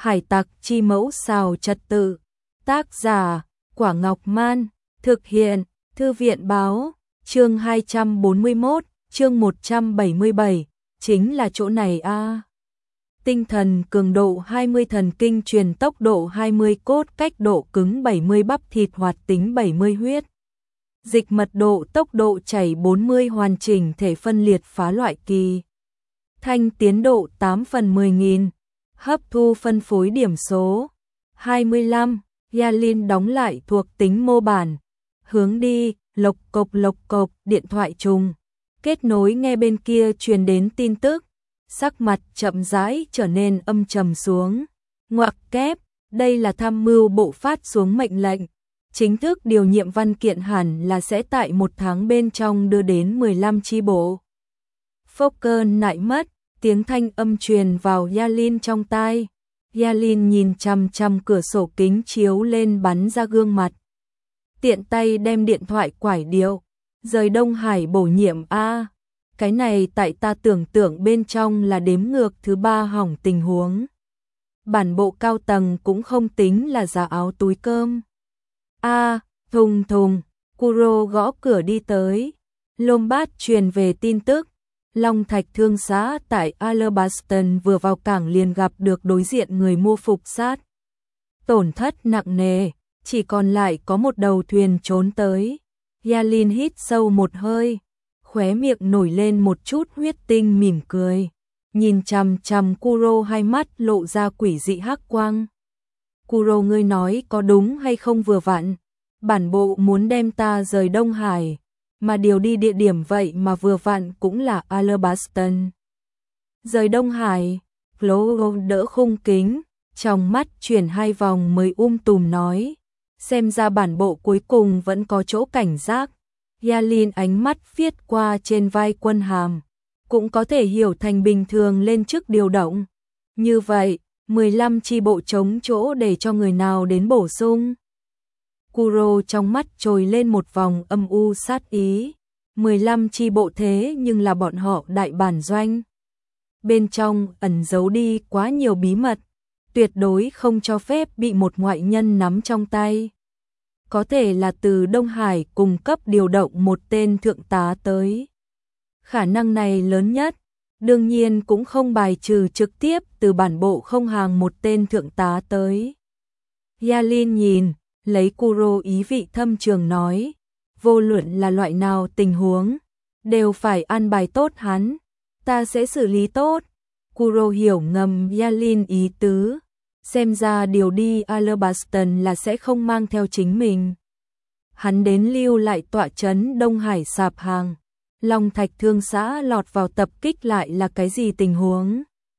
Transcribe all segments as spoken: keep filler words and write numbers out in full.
Hải tặc chi mẫu xào trật tự. Tác giả, Quả Ngọc Man. Thực hiện, Thư viện báo. Chương hai trăm bốn mươi mốt, chương một trăm bảy mươi bảy. Chính là chỗ này a. À. Tinh thần cường độ hai mươi, thần kinh truyền tốc độ hai mươi, cốt cách độ cứng bảy mươi, bắp thịt hoạt tính bảy mươi, huyết dịch mật độ tốc độ chảy bốn mươi, hoàn chỉnh thể phân liệt phá loại kỳ thanh tiến độ tám phần mười nghìn, hấp thu phân phối điểm số hai mươi lăm, Yalin đóng lại thuộc tính mô bản, hướng đi, lộc cộc lộc cộc, điện thoại trùng, kết nối nghe bên kia truyền đến tin tức, sắc mặt chậm rãi trở nên âm trầm xuống, ngoặc kép, đây là tham mưu bộ phát xuống mệnh lệnh, chính thức điều nhiệm văn kiện hẳn là sẽ tại một tháng bên trong đưa đến mười lăm chi bộ. Fokker nại mất, tiếng thanh âm truyền vào Yalin trong tai. Yalin nhìn chằm chằm cửa sổ kính chiếu lên bắn ra gương mặt. Tiện tay đem điện thoại quải điệu, rời Đông Hải bổ nhiệm a. Cái này tại ta tưởng tượng bên trong là đếm ngược thứ ba hỏng tình huống. Bản bộ cao tầng cũng không tính là giả áo túi cơm. A, thùng thùng, Kuro gõ cửa đi tới. Lombat truyền về tin tức. Long Thạch thương xã tại Alabaston vừa vào cảng liền gặp được đối diện người mua phục sát. Tổn thất nặng nề, chỉ còn lại có một đầu thuyền trốn tới. Yalin hít sâu một hơi, khóe miệng nổi lên một chút huyết tinh mỉm cười. Nhìn chằm chằm Kuro, hai mắt lộ ra quỷ dị hắc quang. Kuro, ngươi nói có đúng hay không? Vừa vặn, bản bộ muốn đem ta rời Đông Hải, mà điều đi địa điểm vậy mà vừa vặn cũng là Alabaston. Rời Đông Hải, Flo đỡ khung kính, trong mắt chuyển hai vòng mới um tùm nói, xem ra bản bộ cuối cùng vẫn có chỗ cảnh giác. Yalin ánh mắt viết qua trên vai Quân Hàm, cũng có thể hiểu thành bình thường lên chức điều động. Như vậy, mười lăm chi bộ trống chỗ để cho người nào đến bổ sung. Kuro trong mắt trồi lên một vòng âm u sát ý. mười lăm chi bộ thế nhưng là bọn họ đại bản doanh. Bên trong ẩn giấu đi quá nhiều bí mật, tuyệt đối không cho phép bị một ngoại nhân nắm trong tay. Có thể là từ Đông Hải cung cấp điều động một tên thượng tá tới. Khả năng này lớn nhất, đương nhiên cũng không bài trừ trực tiếp từ bản bộ không hàng một tên thượng tá tới. Yalin nhìn, lấy Kuro ý vị thâm trường nói, vô luận là loại nào tình huống, đều phải an bài tốt hắn, ta sẽ xử lý tốt. Kuro hiểu ngầm Yalin ý tứ, xem ra điều đi Alabaston là sẽ không mang theo chính mình. Hắn đến lưu lại tọa trấn Đông Hải sạp hàng. Long Thạch thương xã lọt vào tập kích lại là cái gì tình huống?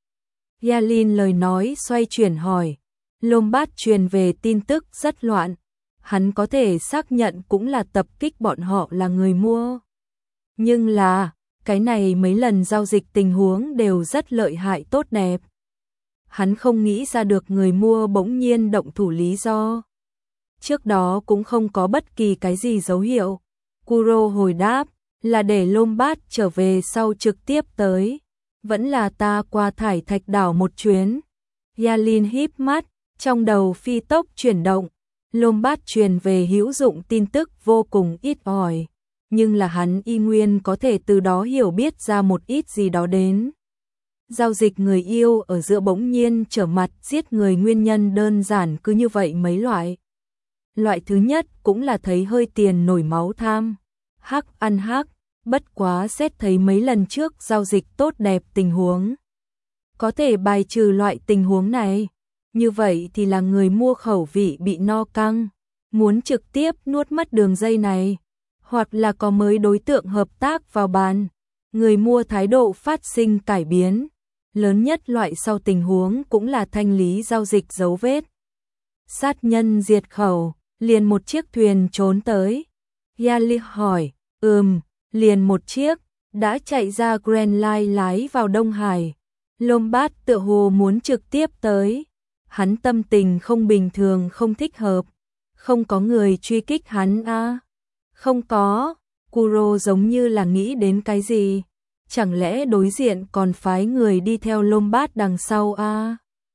Yalin lời nói xoay chuyển hỏi. Lombat truyền về tin tức rất loạn. Hắn có thể xác nhận cũng là tập kích bọn họ là người mua. Nhưng là, cái này mấy lần giao dịch tình huống đều rất lợi hại tốt đẹp. Hắn không nghĩ ra được người mua bỗng nhiên động thủ lý do. Trước đó cũng không có bất kỳ cái gì dấu hiệu. Kuro hồi đáp, là để Lombat trở về sau trực tiếp tới. Vẫn là ta qua thải thạch đảo một chuyến. Yalin híp mắt, trong đầu phi tốc chuyển động. Lombat truyền về hữu dụng tin tức vô cùng ít ỏi. Nhưng là hắn y nguyên có thể từ đó hiểu biết ra một ít gì đó đến. Giao dịch người yêu ở giữa bỗng nhiên trở mặt giết người nguyên nhân đơn giản cứ như vậy mấy loại. Loại thứ nhất cũng là thấy hơi tiền nổi máu tham. Hắc ăn hắc, bất quá xét thấy mấy lần trước giao dịch tốt đẹp tình huống. Có thể bài trừ loại tình huống này. Như vậy thì là người mua khẩu vị bị no căng, muốn trực tiếp nuốt mất đường dây này. Hoặc là có mới đối tượng hợp tác vào bàn. Người mua thái độ phát sinh cải biến. Lớn nhất loại sau tình huống cũng là thanh lý giao dịch dấu vết. Sát nhân diệt khẩu, liền một chiếc thuyền trốn tới. Yali hỏi, ừm, liền một chiếc, đã chạy ra Grand Line lái vào Đông Hải. Lombat tựa hồ muốn trực tiếp tới. Hắn tâm tình không bình thường, không thích hợp. Không có người truy kích hắn a? À? Không có. Kuro giống như là nghĩ đến cái gì. Chẳng lẽ đối diện còn phái người đi theo Lombat đằng sau a? À?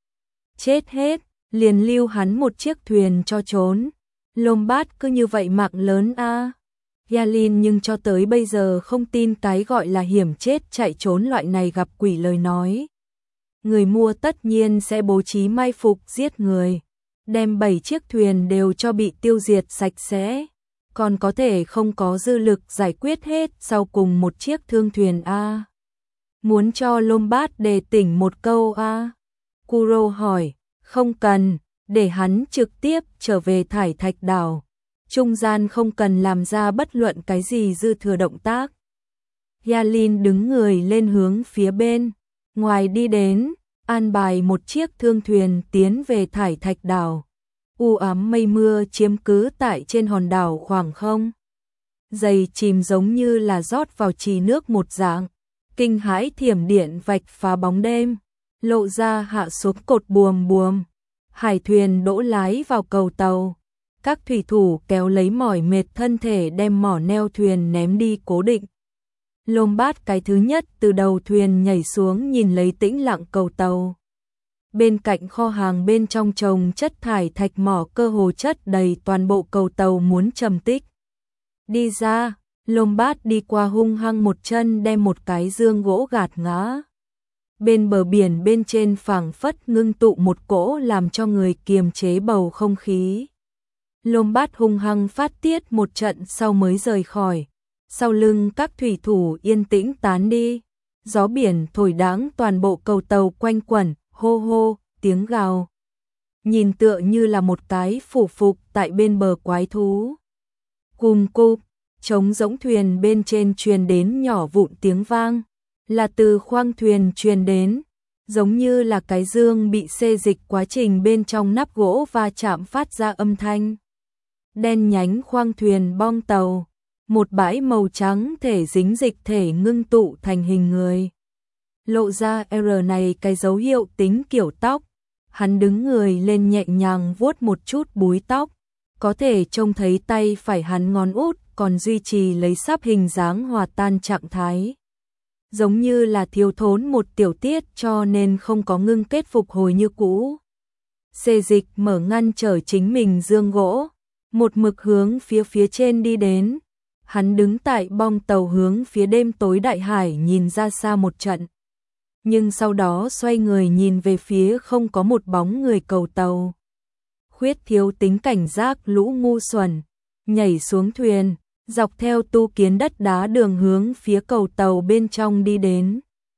chết hết, liền lưu hắn một chiếc thuyền cho trốn. Lombard cứ như vậy mạng lớn a. À. Yalin nhưng cho tới bây giờ không tin cái gọi là hiểm chết chạy trốn loại này gặp quỷ lời nói. Người mua tất nhiên sẽ bố trí mai phục giết người, đem bảy chiếc thuyền đều cho bị tiêu diệt sạch sẽ, còn có thể không có dư lực giải quyết hết sau cùng một chiếc thương thuyền a. À. Muốn cho Lombard đề tỉnh một câu a? À. Kuro hỏi, không cần, để hắn trực tiếp trở về Thải Thạch đảo. Trung gian không cần làm ra bất luận cái gì dư thừa động tác. Yalin đứng người lên hướng phía bên ngoài đi đến, an bài một chiếc thương thuyền tiến về Thải Thạch đảo. U ám mây mưa chiếm cứ tại trên hòn đảo khoảng không. Dày chìm giống như là rót vào trì nước một dạng. Kinh hãi thiểm điện vạch phá bóng đêm, lộ ra hạ xuống cột buồm buồm. Hải thuyền đỗ lái vào cầu tàu. Các thủy thủ kéo lấy mỏi mệt thân thể đem mỏ neo thuyền ném đi cố định. Lombard cái thứ nhất từ đầu thuyền nhảy xuống nhìn lấy tĩnh lặng cầu tàu. Bên cạnh kho hàng bên trong trồng chất thải thạch mỏ cơ hồ chất đầy toàn bộ cầu tàu muốn trầm tích. Đi ra, Lombard đi qua hung hăng một chân đem một cái dương gỗ gạt ngã. Bên bờ biển bên trên phảng phất ngưng tụ một cỗ làm cho người kiềm chế bầu không khí. Lombard hung hăng phát tiết một trận sau mới rời khỏi. Sau lưng các thủy thủ yên tĩnh tán đi. Gió biển thổi đãng toàn bộ cầu tàu quanh quẩn, hô hô, tiếng gào. Nhìn tựa như là một cái phủ phục tại bên bờ quái thú. Cùm cụp, trống rỗng thuyền bên trên truyền đến nhỏ vụn tiếng vang. Là từ khoang thuyền truyền đến, giống như là cái dương bị xê dịch quá trình bên trong nắp gỗ va chạm phát ra âm thanh. Đen nhánh khoang thuyền bong tàu, một bãi màu trắng thể dính dịch thể ngưng tụ thành hình người. Lộ ra R này cái dấu hiệu tính kiểu tóc, hắn đứng người lên nhẹ nhàng vuốt một chút búi tóc, có thể trông thấy tay phải hắn ngón út còn duy trì lấy sắp hình dáng hòa tan trạng thái. Giống như là thiếu thốn một tiểu tiết cho nên không có ngưng kết phục hồi như cũ. Xê dịch mở ngăn trở chính mình dương gỗ, một mực hướng phía phía trên đi đến. Hắn đứng tại bong tàu hướng phía đêm tối đại hải nhìn ra xa một trận. Nhưng sau đó xoay người nhìn về phía không có một bóng người cầu tàu. Khuyết thiếu tính cảnh giác lũ ngu xuẩn, nhảy xuống thuyền. Dọc theo tu kiến đất đá đường hướng phía cầu tàu bên trong đi đến.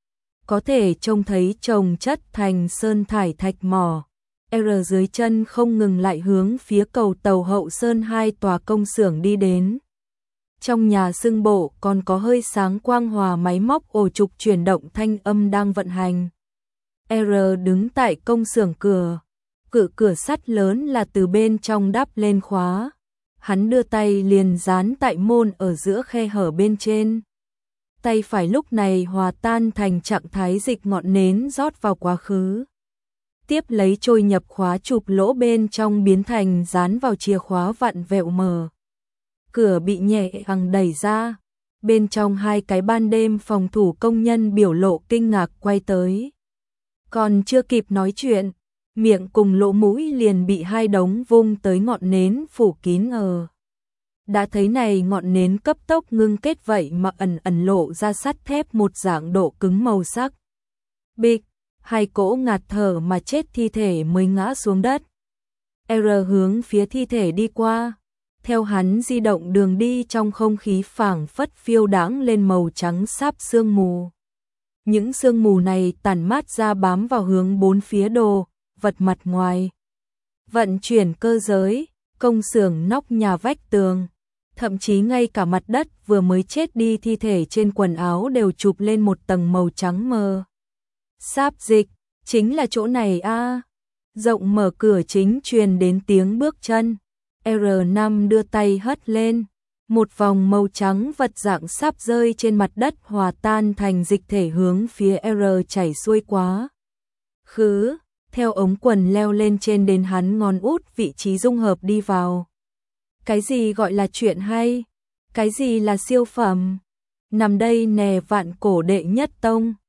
Có thể trông thấy chồng chất thành sơn thải thạch mỏ. R dưới chân không ngừng lại hướng phía cầu tàu hậu sơn hai tòa công xưởng đi đến. Trong nhà xương bộ còn có hơi sáng quang hòa máy móc ổ trục chuyển động thanh âm đang vận hành. R đứng tại công xưởng cửa. Cửa cửa sắt lớn là từ bên trong đắp lên khóa. Hắn đưa tay liền dán tại môn ở giữa khe hở bên trên. Tay phải lúc này hòa tan thành trạng thái dịch ngọn nến rót vào quá khứ. Tiếp lấy trôi nhập khóa chụp lỗ bên trong biến thành dán vào chìa khóa vặn vẹo mở. Cửa bị nhẹ nhàng đẩy ra. Bên trong hai cái ban đêm phòng thủ công nhân biểu lộ kinh ngạc quay tới. Còn chưa kịp nói chuyện, miệng cùng lỗ mũi liền bị hai đống vung tới ngọn nến phủ kín ở. Đã thấy này ngọn nến cấp tốc ngưng kết vậy mà ẩn ẩn lộ ra sắt thép một dạng độ cứng màu sắc. Bịch, hai cỗ ngạt thở mà chết thi thể mới ngã xuống đất. R hướng phía thi thể đi qua. Theo hắn di động đường đi trong không khí phảng phất phiêu đãng lên màu trắng sáp sương mù. Những sương mù này tản mát ra bám vào hướng bốn phía đồ vật mặt ngoài. Vận chuyển cơ giới, công xưởng nóc nhà vách tường, thậm chí ngay cả mặt đất vừa mới chết đi thi thể trên quần áo đều chụp lên một tầng màu trắng mờ. Sáp dịch, chính là chỗ này a. À. Rộng mở cửa chính truyền đến tiếng bước chân. R năm đưa tay hất lên, một vòng màu trắng vật dạng sáp rơi trên mặt đất hòa tan thành dịch thể hướng phía R chảy xuôi quá khứ. Theo ống quần leo lên trên đến hắn ngón út vị trí dung hợp đi vào. Cái gì gọi là chuyện hay? Cái gì là siêu phẩm? Nằm đây nè vạn cổ đệ nhất tông.